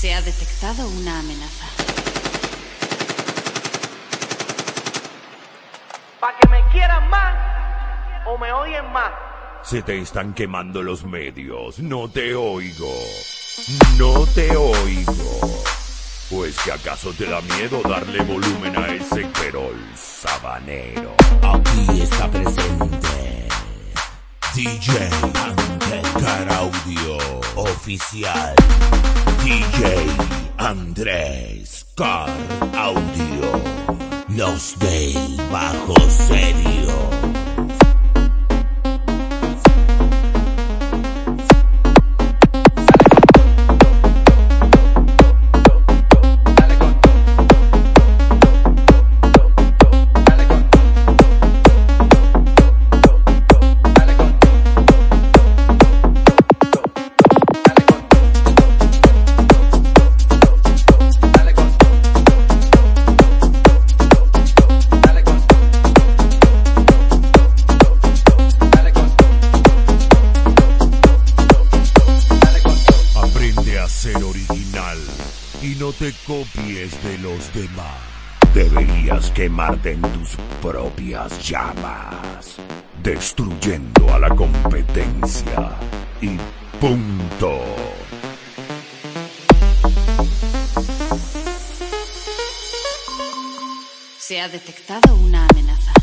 Se ha detectado una amenaza. Pa' que me quieran más o me odien más. Se te están quemando los medios. No te oigo. No te oigo. Pues que acaso te da miedo darle volumen a ese Querol sabanero. Aquí está presente DJ Car Audio Oficial. DJ Andrés Car Audio. Los del bajo serio. Ser original y no te copies de los demás. Deberías quemarte en tus propias llamas, destruyendo a la competencia y punto. Se ha detectado una amenaza.